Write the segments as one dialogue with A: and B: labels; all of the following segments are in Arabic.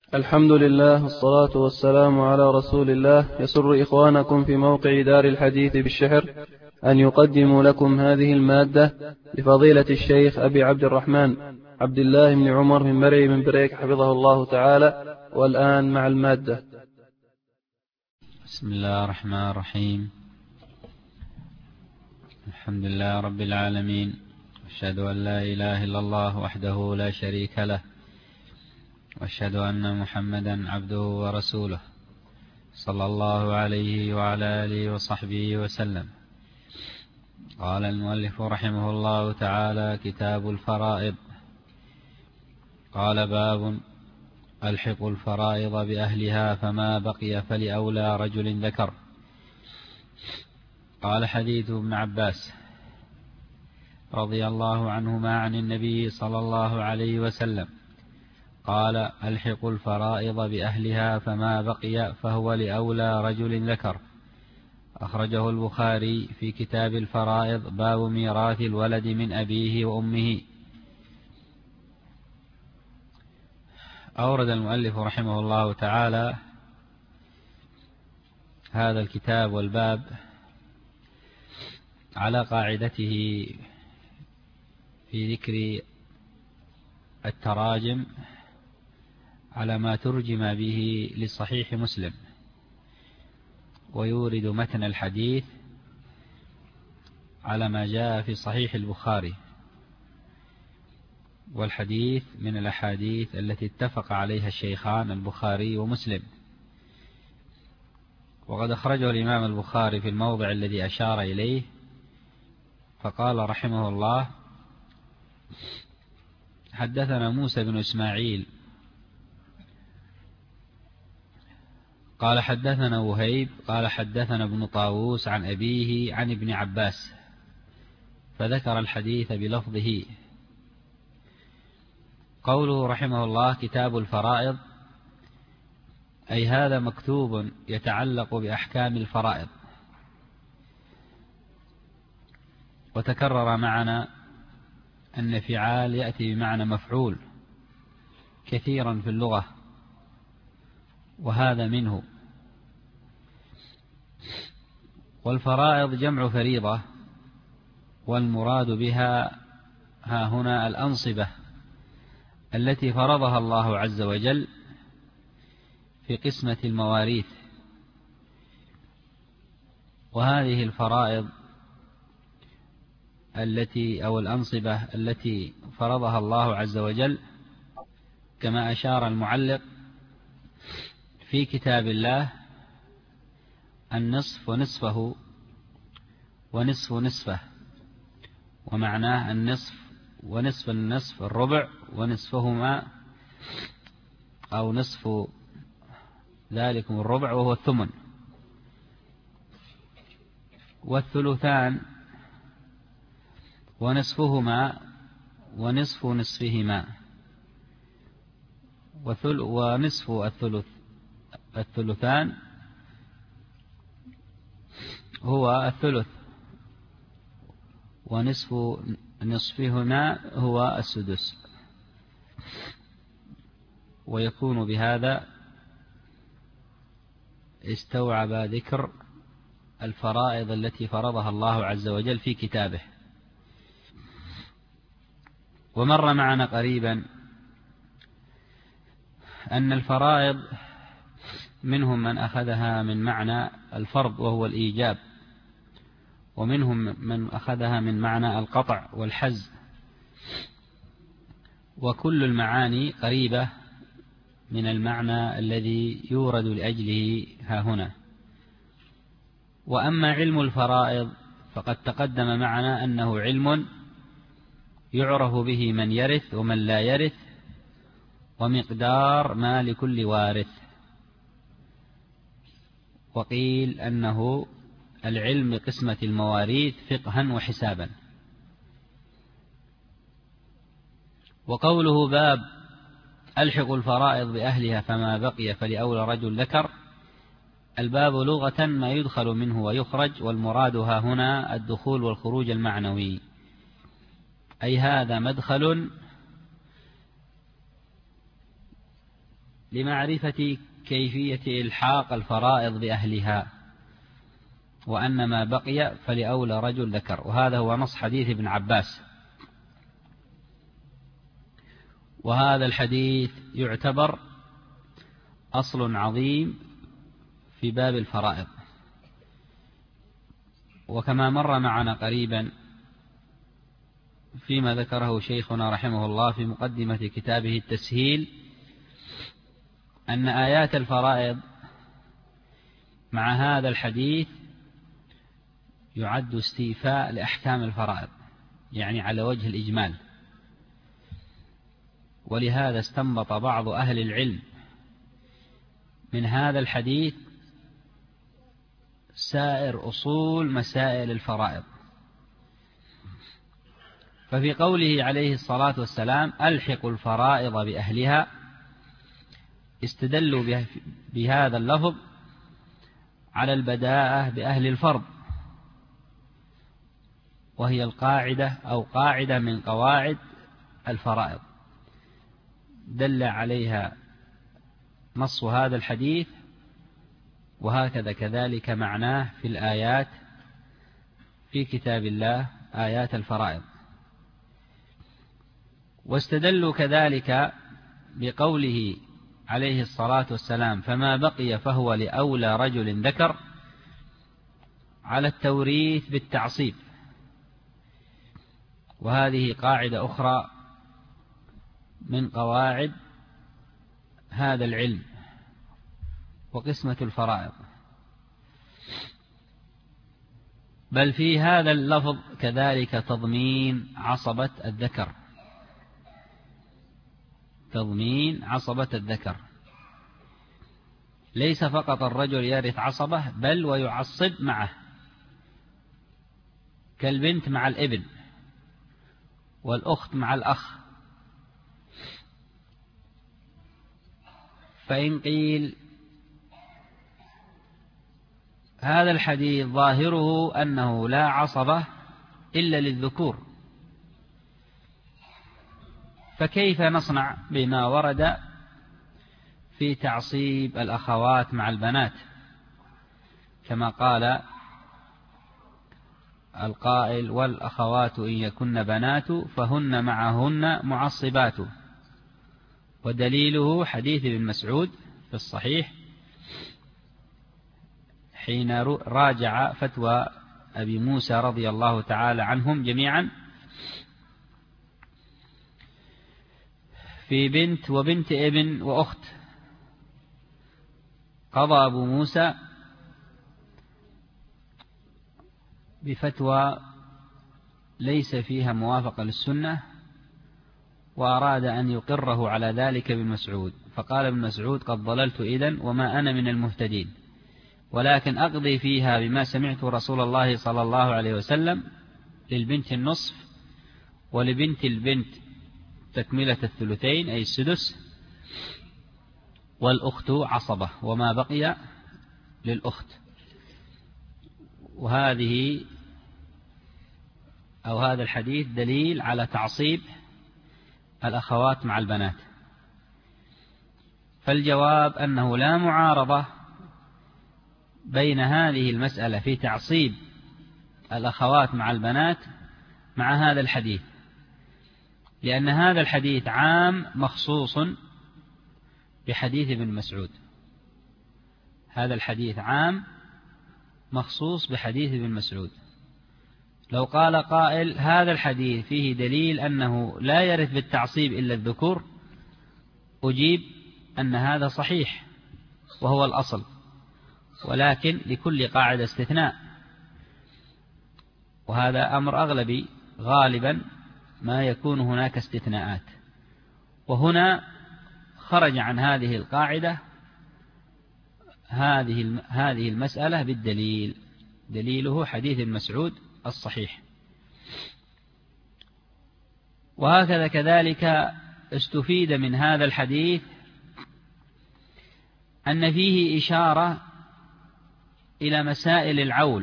A: الحمد لله والصلاة والسلام على رسول الله. يسر إخوانكم في موقع دار الحديث بالشحر أن يقدموا لكم هذه المادة لفضيلة الشيخ أبي عبد الرحمن عبد الله بن عمر من مرعي من بريك حفظه الله تعالى. والآن مع المادة.
B: بسم الله الرحمن الرحيم. الحمد لله رب العالمين، أشهد أن لا إله إلا الله وحده لا شريك له، وأشهد أن محمدا عبده ورسوله، صلى الله عليه وعلى آله وصحبه وسلم. قال المؤلف رحمه الله تعالى: كتاب الفرائض. قال: باب ألحق الفرائض بأهلها، فما بقي فلأولى رجل ذكر. قال: حديث ابن عباس رضي الله عنهما عن النبي صلى الله عليه وسلم قال: ألحق الفرائض بأهلها، فما بقي فهو لأولى رجل ذكر. أخرجه البخاري في كتاب الفرائض، باب ميراث الولد من أبيه وأمه. أورد المؤلف رحمه الله تعالى هذا الكتاب والباب على قاعدته في ذكر التراجم على ما ترجم به لصحيح مسلم، ويورد متن الحديث على ما جاء في صحيح البخاري. والحديث من الأحاديث التي اتفق عليها الشيخان البخاري ومسلم. وقد أخرجه الإمام البخاري في الموضع الذي أشار إليه، فقال رحمه الله: حدثنا موسى بن إسماعيل قال حدثنا وهيب قال حدثنا ابن طاووس عن أبيه عن ابن عباس، فذكر الحديث بلفظه. قوله رحمه الله كتاب الفرائض، أي هذا مكتوب يتعلق بأحكام الفرائض. وتكرر معنا أن فعال يأتي بمعنى مفعول كثيرا في اللغة، وهذا منه. والفرائض جمع فريضة، والمراد بها ها هنا الأنصبة التي فرضها الله عز وجل في قسمة المواريث. وهذه الفرائض أو الأنصبة التي فرضها الله عز وجل، كما أشار المعلق في كتاب الله: النصف ونصفه ونصف نصفه. ومعناه النصف ونصف النصف الربع، ونصفهما أو نصف ذلكم الربع وهو الثمن، والثلثان ونصفهما ونصف نصفهما، ونصف الثلثان هو الثلث، ونصف نصفهما هو السدس. ويكون بهذا استوعب ذكر الفرائض التي فرضها الله عز وجل في كتابه. ومر معنا قريبا أن الفرائض منهم من أخذها من معنى الفرض وهو الإيجاب، ومنهم من أخذها من معنى القطع والحز، وكل المعاني قريبة من المعنى الذي يورد لأجله ها هنا. وأما علم الفرائض فقد تقدم معنا أنه علم يعرف به من يرث ومن لا يرث، ومقدار ما لكل وارث. وقيل أنه العلم بقسمة المواريث فقها وحسابا. وقوله باب ألحق الفرائض بأهلها، فما بقي فلأولى رجل ذكر، الباب لغة ما يدخل منه ويخرج، والمراد ها هنا الدخول والخروج المعنوي، أي هذا مدخل لمعرفة كيفية إلحاق الفرائض بأهلها، وأن ما بقي فلأولى رجل ذكر، وهذا هو نص حديث ابن عباس. وهذا الحديث يعتبر أصل عظيم في باب الفرائض. وكما مر معنا قريبا فيما ذكره شيخنا رحمه الله في مقدمة كتابه التسهيل، أن آيات الفرائض مع هذا الحديث يعد استيفاء لأحكام الفرائض، يعني على وجه الإجمال. ولهذا استنبط بعض أهل العلم من هذا الحديث سائر أصول مسائل الفرائض. ففي قوله عليه الصلاة والسلام ألحقوا الفرائض بأهلها، استدلوا بهذا اللفظ على البداءة بأهل الفرض، وهي القاعدة أو قاعدة من قواعد الفرائض دل عليها نص هذا الحديث، وهكذا كذلك معناه في الآيات في كتاب الله آيات الفرائض. واستدلوا كذلك بقوله عليه الصلاة والسلام فما بقي فهو لأولى رجل ذكر على التوريث بالتعصيب، وهذه قاعدة أخرى من قواعد هذا العلم وقسمة الفرائض. بل في هذا اللفظ كذلك تضمين عصبة الذكر، تضمين عصبة الذكر، ليس فقط الرجل يرث عصبة بل ويعصب معه، كالبنت مع الابن والأخت مع الأخ. فإن قيل هذا الحديث ظاهره أنه لا عصبة إلا للذكور، فكيف نصنع بما ورد في تعصيب الأخوات مع البنات؟ كما قال القائل والأخوات إن يكن بنات فهن معهن معصبات، ودليله حديث ابن مسعود في الصحيح حين راجع فتوى أبي موسى رضي الله تعالى عنهم جميعا في بنت وبنت ابن وأخت، قضى أبو موسى بفتوى ليس فيها موافقة للسنة، وأراد أن يقره على ذلك ابن مسعود، فقال ابن مسعود قد ضللت إذن وما أنا من المهتدين، ولكن أقضي فيها بما سمعت رسول الله صلى الله عليه وسلم للبنت النصف ولبنت البنت تكملة الثلثين أي السدس، والأخت عصبة وما بقي للأخت. وهذه أو هذا الحديث دليل على تعصيب الأخوات مع البنات. فالجواب أنه لا معارضة بين هذه المسألة في تعصيب الأخوات مع البنات مع هذا الحديث، لأن هذا الحديث عام مخصوص بحديث ابن مسعود، هذا الحديث عام مخصوص بحديث ابن مسعود. لو قال قائل هذا الحديث فيه دليل أنه لا يرث بالتعصيب إلا الذكور، أجيب أن هذا صحيح وهو الأصل، ولكن لكل قاعدة استثناء، وهذا أمر أغلبي غالبا ما يكون هناك استثناءات. وهنا خرج عن هذه القاعدة هذه المسألة بالدليل، دليله حديث المسعود الصحيح. وهكذا كذلك استفيد من هذا الحديث أن فيه إشارة إلى مسائل العول،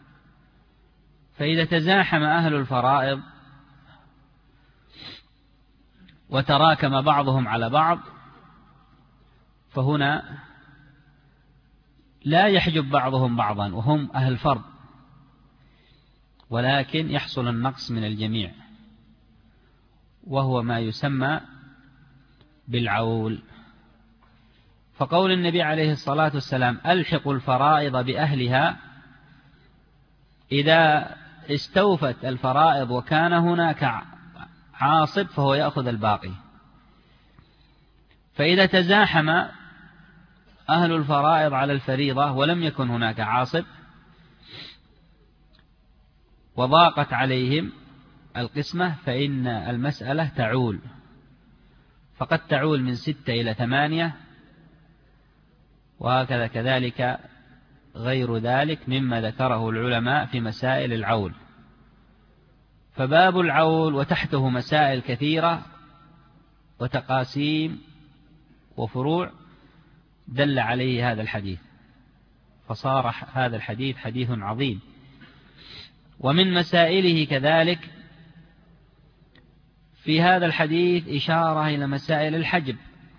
B: فإذا تزاحم أهل الفرائض وتراكم بعضهم على بعض فهنا لا يحجب بعضهم بعضا وهم أهل فرض، ولكن يحصل النقص من الجميع، وهو ما يسمى بالعول. فقول النبي عليه الصلاة والسلام ألحقوا الفرائض بأهلها، إذا استوفت الفرائض وكان هناك عاصب فهو يأخذ الباقي. فإذا تزاحم أهل الفرائض على الفريضة ولم يكن هناك عاصب وضاقت عليهم القسمة، فإن المسألة تعول، فقد تعول من 6 إلى 8، وهكذا كذلك غير ذلك مما ذكره العلماء في مسائل العول. فباب العول وتحته مسائل كثيرة وتقاسيم وفروع دل عليه هذا الحديث، فصار هذا الحديث حديث عظيم. ومن مسائله كذلك في هذا الحديث إشارة إلى مسائل الحجب،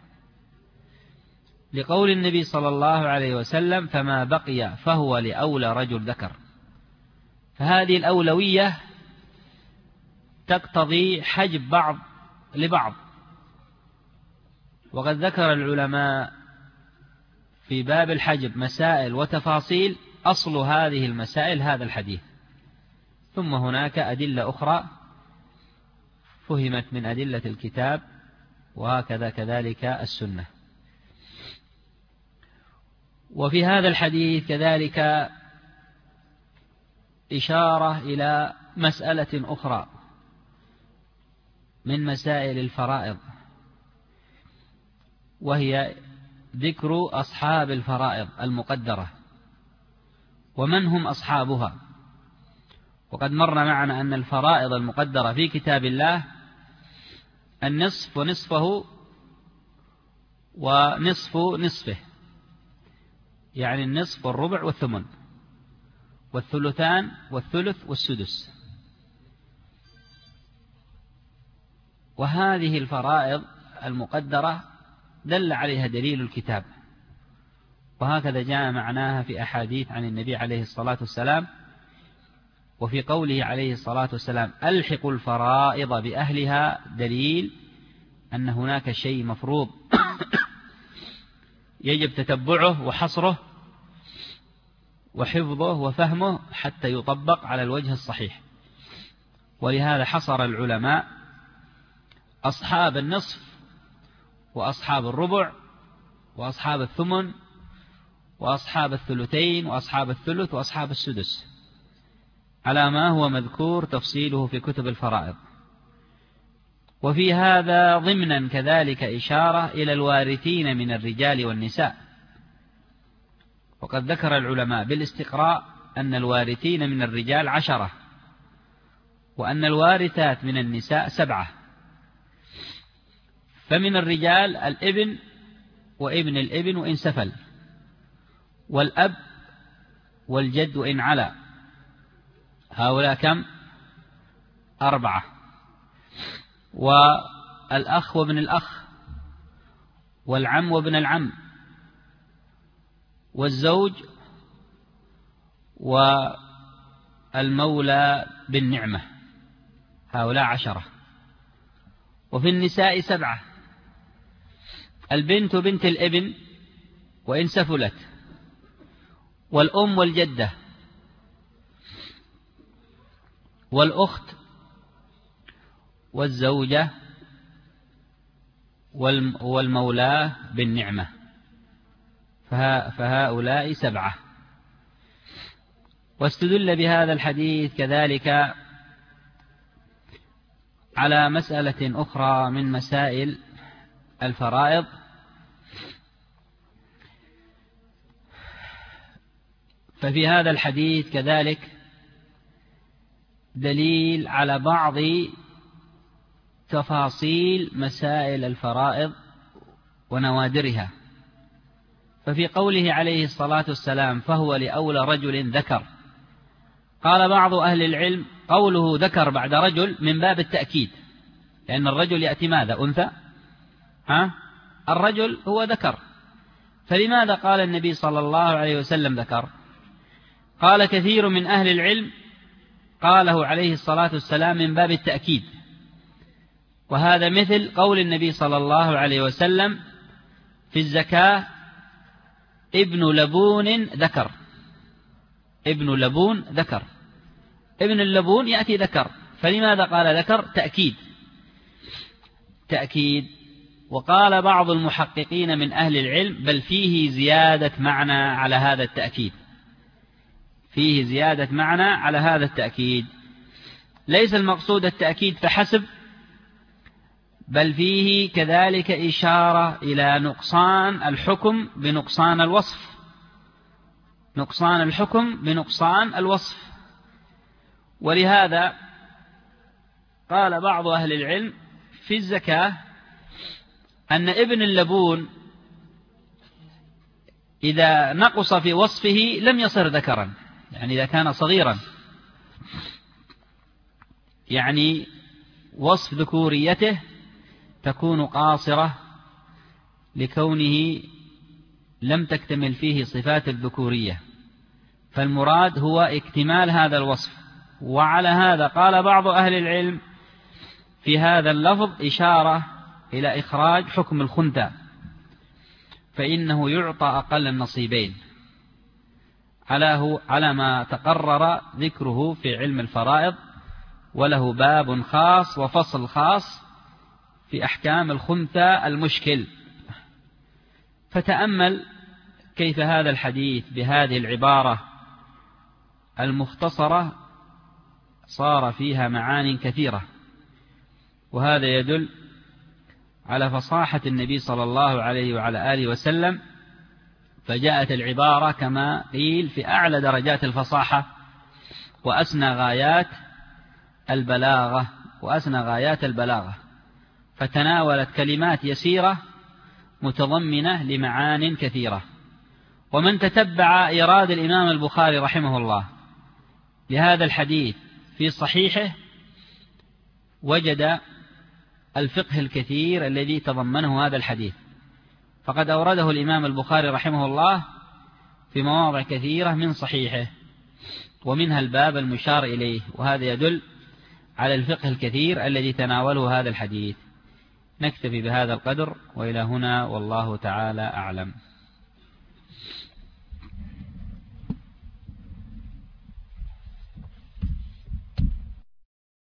B: لقول النبي صلى الله عليه وسلم فما بقي فهو لأولى رجل ذكر. فهذه الأولوية تقتضي حجب بعض لبعض. وقد ذكر العلماء في باب الحجب مسائل وتفاصيل، أصل هذه المسائل هذا الحديث، ثم هناك أدلة أخرى فهمت من أدلة الكتاب، وهكذا كذلك السنة. وفي هذا الحديث كذلك إشارة إلى مسألة أخرى من مسائل الفرائض، وهي ذكر أصحاب الفرائض المقدرة ومن هم أصحابها. وقد مر معنا أن الفرائض المقدرة في كتاب الله النصف ونصفه ونصف نصفه، يعني النصف والربع والثمن والثلثان والثلث والسدس. وهذه الفرائض المقدرة دل عليها دليل الكتاب، وهكذا جاء معناها في أحاديث عن النبي عليه الصلاة والسلام. وفي قوله عليه الصلاة والسلام ألحقوا الفرائض بأهلها دليل أن هناك شيء مفروض يجب تتبعه وحصره وحفظه وفهمه حتى يطبق على الوجه الصحيح. ولهذا حصر العلماء أصحاب النصف وأصحاب الربع وأصحاب الثمن وأصحاب الثلثين وأصحاب الثلث وأصحاب السدس على ما هو مذكور تفصيله في كتب الفرائض. وفي هذا ضمنا كذلك إشارة إلى الوارثين من الرجال والنساء. وقد ذكر العلماء بالاستقراء أن الوارثين من الرجال 10، وأن الوارثات من النساء 7. فمن الرجال الابن وابن الابن وإن سفل، والأب والجد وإن علا، هؤلاء كم؟ 4. والأخ وابن الأخ، والعم وابن العم، والزوج، والمولى بالنعمة، هؤلاء 10. وفي النساء 7، البنت وبنت الابن وإن سفلت، والأم والجدة، والأخت، والزوجة، والمولى بالنعمة، فهؤلاء 7. واستدل بهذا الحديث كذلك على مسألة أخرى من مسائل الفرائض، ففي هذا الحديث كذلك دليل على بعض تفاصيل مسائل الفرائض ونوادرها. ففي قوله عليه الصلاة والسلام فهو لأولى رجل ذكر، قال بعض أهل العلم قوله ذكر بعد رجل من باب التأكيد، لأن الرجل يأتي ماذا؟ أنثى؟ الرجل هو ذكر، فلماذا قال النبي صلى الله عليه وسلم ذكر؟ قال كثير من أهل العلم قاله عليه الصلاة والسلام من باب التأكيد، وهذا مثل قول النبي صلى الله عليه وسلم في الزكاة ابن لبون ذكر. ابن لبون ذكر، ابن اللبون يأتي ذكر، فلماذا قال ذكر؟ تأكيد. وقال بعض المحققين من أهل العلم بل فيه زيادة معنى على هذا التأكيد، فيه زيادة معنى على هذا التأكيد، ليس المقصود التأكيد فحسب، بل فيه كذلك إشارة إلى نقصان الحكم بنقصان الوصف، نقصان الحكم بنقصان الوصف. ولهذا قال بعض أهل العلم في الزكاة أن ابن اللبون إذا نقص في وصفه لم يصر ذكرا، يعني إذا كان صغيرا، يعني وصف ذكوريته تكون قاصرة لكونه لم تكتمل فيه صفات الذكورية، فالمراد هو اكتمال هذا الوصف. وعلى هذا قال بعض أهل العلم في هذا اللفظ إشارة إلى إخراج حكم الخنثى، فإنه يعطى أقل النصيبين على ما تقرر ذكره في علم الفرائض، وله باب خاص وفصل خاص في أحكام الخنثى المشكل. فتأمل كيف هذا الحديث بهذه العبارة المختصرة صار فيها معان كثيرة، وهذا يدل على فصاحة النبي صلى الله عليه وعلى آله وسلم، فجاءت العبارة كما قيل في أعلى درجات الفصاحة وأسنى غايات البلاغة، فتناولت كلمات يسيرة متضمنة لمعان كثيرة. ومن تتبع إيراد الإمام البخاري رحمه الله لهذا الحديث في صحيحه وجد الفقه الكثير الذي تضمنه هذا الحديث، فقد أورده الإمام البخاري رحمه الله في مواضع كثيرة من صحيحه، ومنها الباب المشار إليه، وهذا يدل على الفقه الكثير الذي تناوله هذا الحديث. نكتفي بهذا القدر، وإلى هنا والله تعالى أعلم.